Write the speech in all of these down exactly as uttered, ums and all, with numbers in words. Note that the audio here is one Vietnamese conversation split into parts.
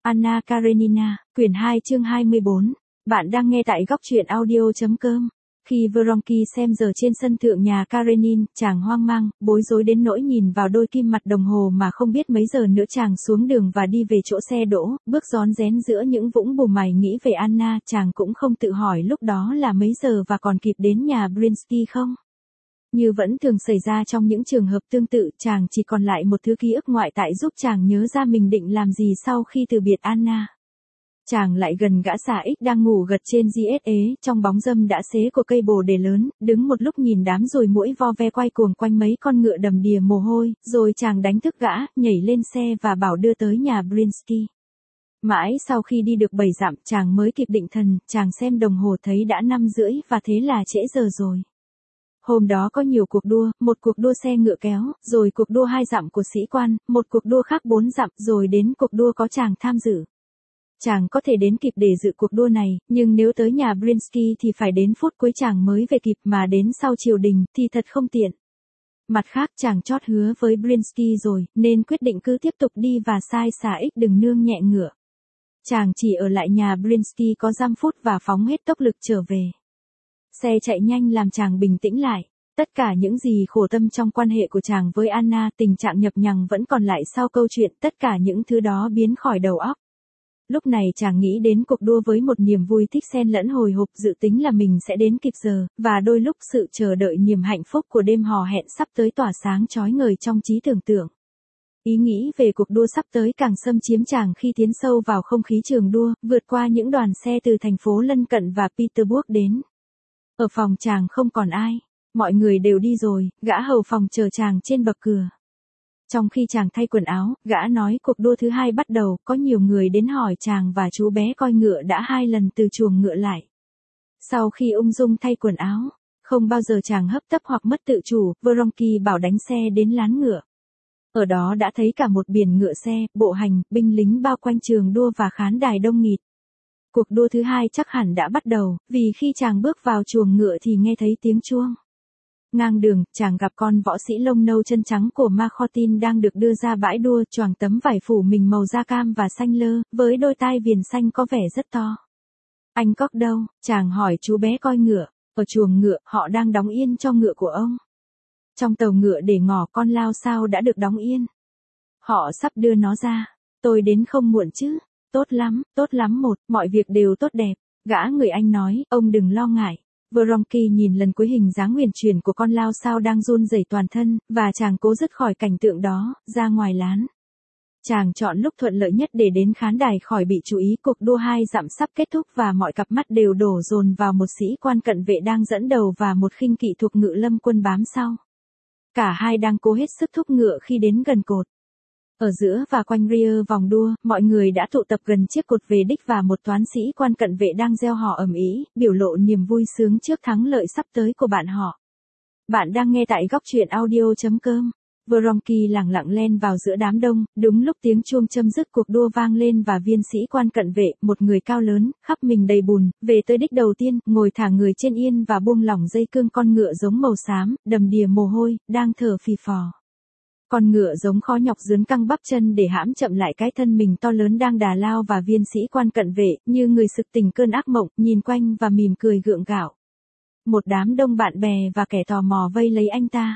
Anna Karenina, quyển hai chương hai mươi bốn. Bạn đang nghe tại góc truyện audio.com. Khi Vronsky xem giờ trên sân thượng nhà Karenin, chàng hoang mang, bối rối đến nỗi nhìn vào đôi kim mặt đồng hồ mà không biết mấy giờ nữa. Chàng xuống đường và đi về chỗ xe đỗ, bước rón rén giữa những vũng bùn mày nghĩ về Anna. Chàng cũng không tự hỏi lúc đó là mấy giờ và còn kịp đến nhà Brinsky không. Như vẫn thường xảy ra trong những trường hợp tương tự, chàng chỉ còn lại một thứ ký ức ngoại tại giúp chàng nhớ ra mình định làm gì sau khi từ biệt Anna. Chàng lại gần gã xà ích đang ngủ gật trên giê ét ế, trong bóng râm đã xế của cây bồ đề lớn, đứng một lúc nhìn đám ruồi muỗi vo ve quay cuồng quanh mấy con ngựa đầm đìa mồ hôi, rồi chàng đánh thức gã, nhảy lên xe và bảo đưa tới nhà Brinsky. Mãi sau khi đi được bảy dặm, chàng mới kịp định thần, chàng xem đồng hồ thấy đã năm rưỡi và thế là trễ giờ rồi. Hôm đó có nhiều cuộc đua, một cuộc đua xe ngựa kéo, rồi cuộc đua hai dặm của sĩ quan, một cuộc đua khác bốn dặm, rồi đến cuộc đua có chàng tham dự. Chàng có thể đến kịp để dự cuộc đua này, nhưng nếu tới nhà Brinsky thì phải đến phút cuối chàng mới về kịp, mà đến sau triều đình thì thật không tiện. Mặt khác chàng chót hứa với Brinsky rồi, nên quyết định cứ tiếp tục đi và sai xà ích đừng nương nhẹ ngựa. Chàng chỉ ở lại nhà Brinsky có dăm phút và phóng hết tốc lực trở về. Xe chạy nhanh làm chàng bình tĩnh lại. Tất cả những gì khổ tâm trong quan hệ của chàng với Anna, tình trạng nhập nhằng vẫn còn lại sau câu chuyện, tất cả những thứ đó biến khỏi đầu óc. Lúc này chàng nghĩ đến cuộc đua với một niềm vui thích xen lẫn hồi hộp, dự tính là mình sẽ đến kịp giờ, và đôi lúc sự chờ đợi niềm hạnh phúc của đêm hò hẹn sắp tới tỏa sáng chói ngời trong trí tưởng tượng. Ý nghĩ về cuộc đua sắp tới càng xâm chiếm chàng khi tiến sâu vào không khí trường đua, vượt qua những đoàn xe từ thành phố lân cận và Petersburg đến. Ở phòng chàng không còn ai, mọi người đều đi rồi, gã hầu phòng chờ chàng trên bậc cửa. Trong khi chàng thay quần áo, gã nói cuộc đua thứ hai bắt đầu, có nhiều người đến hỏi chàng và chú bé coi ngựa đã hai lần từ chuồng ngựa lại. Sau khi ung dung thay quần áo, không bao giờ chàng hấp tấp hoặc mất tự chủ, Vronsky bảo đánh xe đến lán ngựa. Ở đó đã thấy cả một biển ngựa xe, bộ hành, binh lính bao quanh trường đua và khán đài đông nghịt. Cuộc đua thứ hai chắc hẳn đã bắt đầu, vì khi chàng bước vào chuồng ngựa thì nghe thấy tiếng chuông. Ngang đường, chàng gặp con võ sĩ lông nâu chân trắng của Makhotin đang được đưa ra bãi đua, choàng tấm vải phủ mình màu da cam và xanh lơ, với đôi tai viền xanh có vẻ rất to. Anh Cóc đâu? Chàng hỏi chú bé coi ngựa. Ở chuồng ngựa, họ đang đóng yên cho ngựa của ông. Trong tàu ngựa để ngỏ con lao sao đã được đóng yên. Họ sắp đưa nó ra. Tôi đến không muộn chứ? Tốt lắm, tốt lắm một, mọi việc đều tốt đẹp. Gã người Anh nói, ông đừng lo ngại. Vronsky nhìn lần cuối hình dáng huyền chuyển của con lao sao đang run rẩy toàn thân, và chàng cố dứt khỏi cảnh tượng đó, ra ngoài lán. Chàng chọn lúc thuận lợi nhất để đến khán đài khỏi bị chú ý. Cuộc đua hai dặm sắp kết thúc và mọi cặp mắt đều đổ dồn vào một sĩ quan cận vệ đang dẫn đầu và một khinh kỵ thuộc ngự lâm quân bám sau. Cả hai đang cố hết sức thúc ngựa khi đến gần cột. Ở giữa và quanh rear vòng đua, mọi người đã tụ tập gần chiếc cột về đích và một toán sĩ quan cận vệ đang reo hò ầm ĩ, biểu lộ niềm vui sướng trước thắng lợi sắp tới của bạn họ. Bạn đang nghe tại góc truyện audio.com. Vronsky lẳng lặng len vào giữa đám đông, đúng lúc tiếng chuông chấm dứt cuộc đua vang lên và viên sĩ quan cận vệ, một người cao lớn, khắp mình đầy bùn, về tới đích đầu tiên, ngồi thả người trên yên và buông lỏng dây cương con ngựa giống màu xám, đầm đìa mồ hôi, đang thở phì phò. Con ngựa giống khó nhọc dướn căng bắp chân để hãm chậm lại cái thân mình to lớn đang đà lao, và viên sĩ quan cận vệ, như người sực tỉnh cơn ác mộng, nhìn quanh và mỉm cười gượng gạo. Một đám đông bạn bè và kẻ tò mò vây lấy anh ta.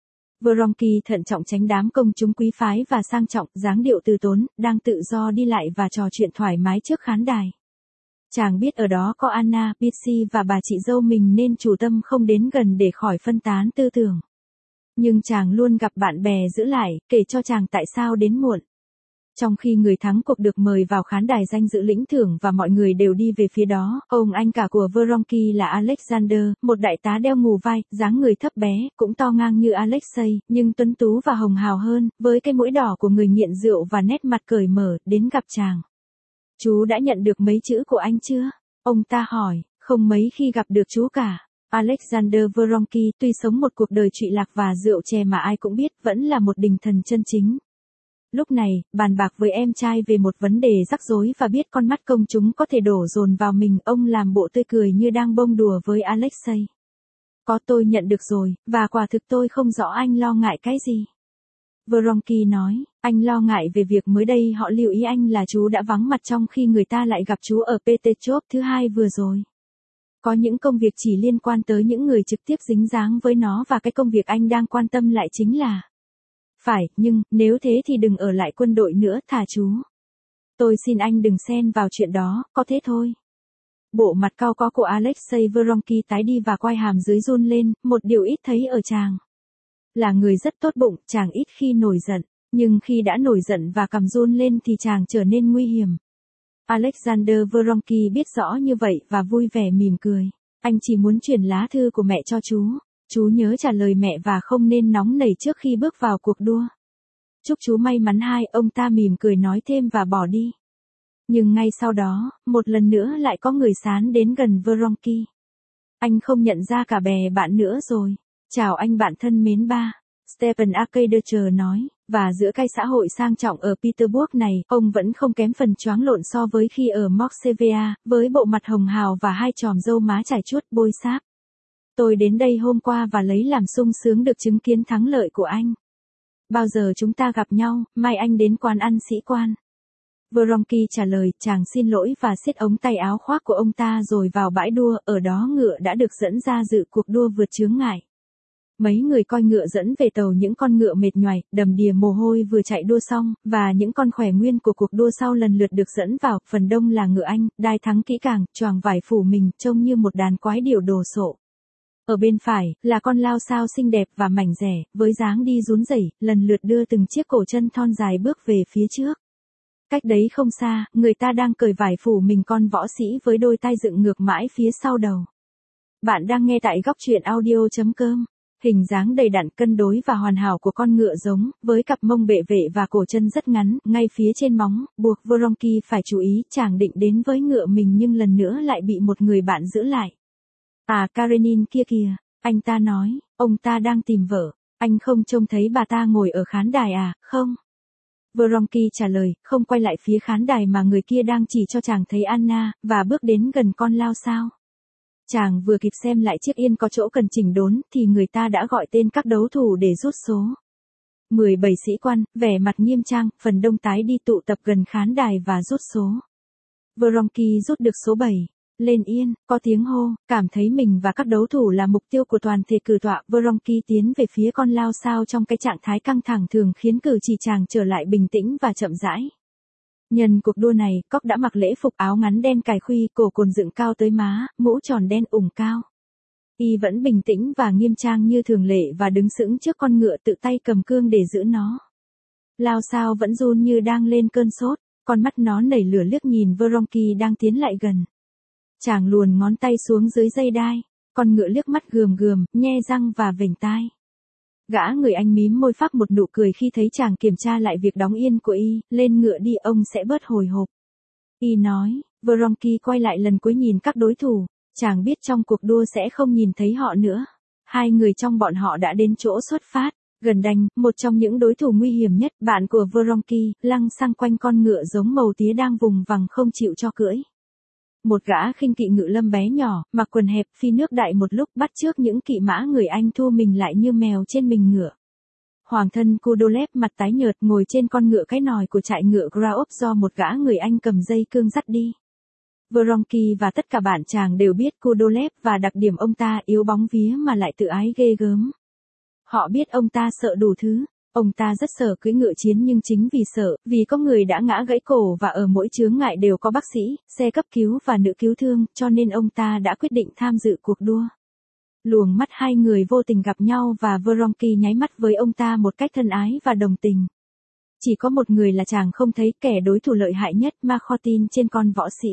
Vronsky thận trọng tránh đám công chúng quý phái và sang trọng, dáng điệu từ tốn, đang tự do đi lại và trò chuyện thoải mái trước khán đài. Chàng biết ở đó có Anna, Bitsy và bà chị dâu mình nên chủ tâm không đến gần để khỏi phân tán tư tưởng. Nhưng chàng luôn gặp bạn bè giữ lại, kể cho chàng tại sao đến muộn. Trong khi người thắng cuộc được mời vào khán đài danh dự lĩnh thưởng và mọi người đều đi về phía đó, ông anh cả của Vronsky là Alexander, một đại tá đeo ngù vai, dáng người thấp bé, cũng to ngang như Alexei, nhưng tuấn tú và hồng hào hơn, với cái mũi đỏ của người nghiện rượu và nét mặt cởi mở, đến gặp chàng. Chú đã nhận được mấy chữ của anh chưa? Ông ta hỏi. Không mấy khi gặp được chú cả. Alexander Vronsky tuy sống một cuộc đời trụy lạc và rượu chè mà ai cũng biết, vẫn là một đình thần chân chính. Lúc này, bàn bạc với em trai về một vấn đề rắc rối và biết con mắt công chúng có thể đổ dồn vào mình, ông làm bộ tươi cười như đang bông đùa với Alexei. Có, tôi nhận được rồi, và quả thực tôi không rõ anh lo ngại cái gì. Vronsky nói, Anh lo ngại về việc mới đây họ lưu ý anh là chú đã vắng mặt trong khi người ta lại gặp chú ở pê tê Job thứ hai vừa rồi. Có những công việc chỉ liên quan tới những người trực tiếp dính dáng với nó và cái công việc anh đang quan tâm lại chính là. Phải, nhưng, nếu thế thì đừng ở lại quân đội nữa, thả chú. Tôi xin anh đừng xen vào chuyện đó, có thế thôi. Bộ mặt cau có của Alexei Voronký tái đi và quai hàm dưới run lên, một điều ít thấy ở chàng. Là người rất tốt bụng, chàng ít khi nổi giận, nhưng khi đã nổi giận và cằm run lên thì chàng trở nên nguy hiểm. Alexander Voronký biết rõ như vậy và vui vẻ mỉm cười. Anh chỉ muốn chuyển lá thư của mẹ cho chú. Chú nhớ trả lời mẹ và không nên nóng nảy trước khi bước vào cuộc đua. Chúc chú may mắn. Hai, ông ta mỉm cười nói thêm và bỏ đi. Nhưng ngay sau đó, một lần nữa lại có người sán đến gần Voronký. Anh không nhận ra cả bè bạn nữa rồi. Chào anh bạn thân mến ba. Stephen Arcadier nói, và giữa cái xã hội sang trọng ở Petersburg này, ông vẫn không kém phần choáng lộn so với khi ở Moskva, với bộ mặt hồng hào và hai chòm râu má chải chuốt bôi sáp. Tôi đến đây hôm qua và lấy làm sung sướng được chứng kiến thắng lợi của anh. Bao giờ chúng ta gặp nhau, mai anh đến quán ăn sĩ quan. Voronký trả lời, chàng xin lỗi và siết ống tay áo khoác của ông ta rồi vào bãi đua, ở đó ngựa đã được dẫn ra dự cuộc đua vượt chướng ngại. Mấy người coi ngựa dẫn về tàu những con ngựa mệt nhoài, đầm đìa mồ hôi vừa chạy đua xong, và những con khỏe nguyên của cuộc đua sau lần lượt được dẫn vào, phần đông là ngựa Anh, đai thắng kỹ càng, choàng vải phủ mình, trông như một đàn quái điểu đồ sộ. Ở bên phải, là con lao sao xinh đẹp và mảnh dẻ, với dáng đi rún rẩy, lần lượt đưa từng chiếc cổ chân thon dài bước về phía trước. Cách đấy không xa, người ta đang cởi vải phủ mình con võ sĩ với đôi tai dựng ngược mãi phía sau đầu. Bạn đang nghe tại góc truyện audio chấm com. Hình dáng đầy đặn cân đối và hoàn hảo của con ngựa giống, với cặp mông bệ vệ và cổ chân rất ngắn, ngay phía trên móng, buộc Voronký phải chú ý, chàng định đến với ngựa mình nhưng lần nữa lại bị một người bạn giữ lại. À, Karenin kia kìa, anh ta nói, ông ta đang tìm vợ, anh không trông thấy bà ta ngồi ở khán đài à, không? Voronký trả lời, không quay lại phía khán đài mà người kia đang chỉ cho chàng thấy Anna, và bước đến gần con lao sao. Chàng vừa kịp xem lại chiếc yên có chỗ cần chỉnh đốn, thì người ta đã gọi tên các đấu thủ để rút số. mười bảy sĩ quan, vẻ mặt nghiêm trang, phần đông tái đi tụ tập gần khán đài và rút số. Voronký rút được số bảy. Lên yên, có tiếng hô, cảm thấy mình và các đấu thủ là mục tiêu của toàn thể cử tọa. Voronký tiến về phía con lao sao trong cái trạng thái căng thẳng thường khiến cử chỉ chàng trở lại bình tĩnh và chậm rãi. Nhân cuộc đua này, Cóc đã mặc lễ phục áo ngắn đen cài khuy, cổ cồn dựng cao tới má, mũ tròn đen ủng cao. Y vẫn bình tĩnh và nghiêm trang như thường lệ và đứng sững trước con ngựa tự tay cầm cương để giữ nó. Lao sao vẫn run như đang lên cơn sốt, con mắt nó nảy lửa liếc nhìn Voronký đang tiến lại gần. Chàng luồn ngón tay xuống dưới dây đai, con ngựa liếc mắt gườm gườm, nhe răng và vểnh tai. Gã người Anh mím môi phác một nụ cười khi thấy chàng kiểm tra lại việc đóng yên của y, lên ngựa đi ông sẽ bớt hồi hộp. Y nói, Voronký quay lại lần cuối nhìn các đối thủ, chàng biết trong cuộc đua sẽ không nhìn thấy họ nữa. Hai người trong bọn họ đã đến chỗ xuất phát, gần đành, một trong những đối thủ nguy hiểm nhất, bạn của Voronký, lăng xăng quanh con ngựa giống màu tía đang vùng vằng không chịu cho cưỡi. Một gã khinh kỵ ngự lâm bé nhỏ, mặc quần hẹp, phi nước đại một lúc bắt chước những kỵ mã người Anh thu mình lại như mèo trên mình ngựa. Hoàng thân Kudolev mặt tái nhợt ngồi trên con ngựa cái nòi của trại ngựa Graov do một gã người Anh cầm dây cương dắt đi. Voronký và tất cả bạn chàng đều biết Kudolev và đặc điểm ông ta yếu bóng vía mà lại tự ái ghê gớm. Họ biết ông ta sợ đủ thứ. Ông ta rất sợ cưỡi ngựa chiến nhưng chính vì sợ, vì có người đã ngã gãy cổ và ở mỗi chướng ngại đều có bác sĩ, xe cấp cứu và nữ cứu thương, cho nên ông ta đã quyết định tham dự cuộc đua. Luồng mắt hai người vô tình gặp nhau và Voronký nháy mắt với ông ta một cách thân ái và đồng tình. Chỉ có một người là chàng không thấy, kẻ đối thủ lợi hại nhất, Makhotin trên con võ sĩ.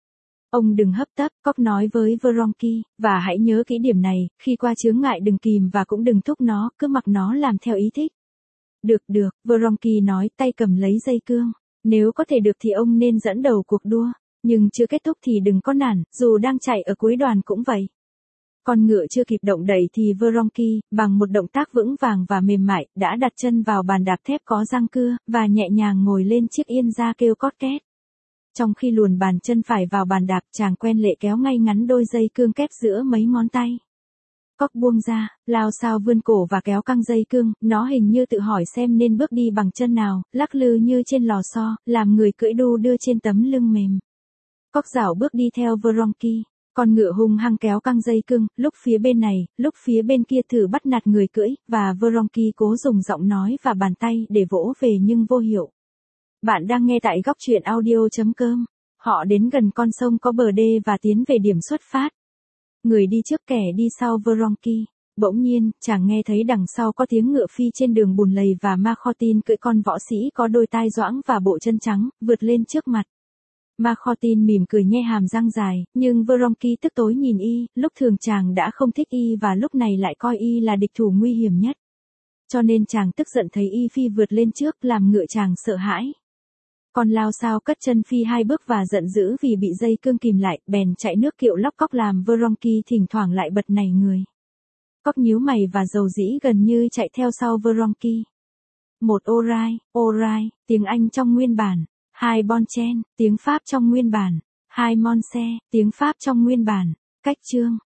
Ông đừng hấp tấp, Cóc nói với Voronký, và hãy nhớ kỹ điểm này, khi qua chướng ngại đừng kìm và cũng đừng thúc nó, cứ mặc nó làm theo ý thích. Được được, Voronký nói, tay cầm lấy dây cương. Nếu có thể được thì ông nên dẫn đầu cuộc đua, nhưng chưa kết thúc thì đừng có nản, dù đang chạy ở cuối đoàn cũng vậy. Con ngựa chưa kịp động đậy thì Voronký, bằng một động tác vững vàng và mềm mại, đã đặt chân vào bàn đạp thép có răng cưa, và nhẹ nhàng ngồi lên chiếc yên da kêu cót két. Trong khi luồn bàn chân phải vào bàn đạp, chàng quen lệ kéo ngay ngắn đôi dây cương kép giữa mấy ngón tay. Cóc buông ra, lao sao vươn cổ và kéo căng dây cương, nó hình như tự hỏi xem nên bước đi bằng chân nào, lắc lư như trên lò xo, làm người cưỡi đu đưa trên tấm lưng mềm. Cóc dảo bước đi theo Vronky, con ngựa hung hăng kéo căng dây cương, lúc phía bên này, lúc phía bên kia thử bắt nạt người cưỡi, và Vronky cố dùng giọng nói và bàn tay để vỗ về nhưng vô hiệu. Bạn đang nghe tại góc truyện audio.com. Họ đến gần con sông có bờ đê và tiến về điểm xuất phát. Người đi trước kẻ đi sau Vronky. Bỗng nhiên, chàng nghe thấy đằng sau có tiếng ngựa phi trên đường bùn lầy và Marcotin cưỡi con võ sĩ có đôi tai doãng và bộ chân trắng, vượt lên trước mặt. Marcotin mỉm cười nhe hàm răng dài, nhưng Vronky tức tối nhìn y, lúc thường chàng đã không thích y và lúc này lại coi y là địch thủ nguy hiểm nhất. Cho nên chàng tức giận thấy y phi vượt lên trước làm ngựa chàng sợ hãi. Con lao sao cất chân phi hai bước và giận dữ vì bị dây cương kìm lại, bèn chạy nước kiệu lóc cóc làm Vronky thỉnh thoảng lại bật nảy người. Cóc nhíu mày và dầu dĩ gần như chạy theo sau Vronky. Một Orai, Orai, tiếng Anh trong nguyên bản. Hai Bon Chen, tiếng Pháp trong nguyên bản. Hai Monse, tiếng Pháp trong nguyên bản. Cách chương.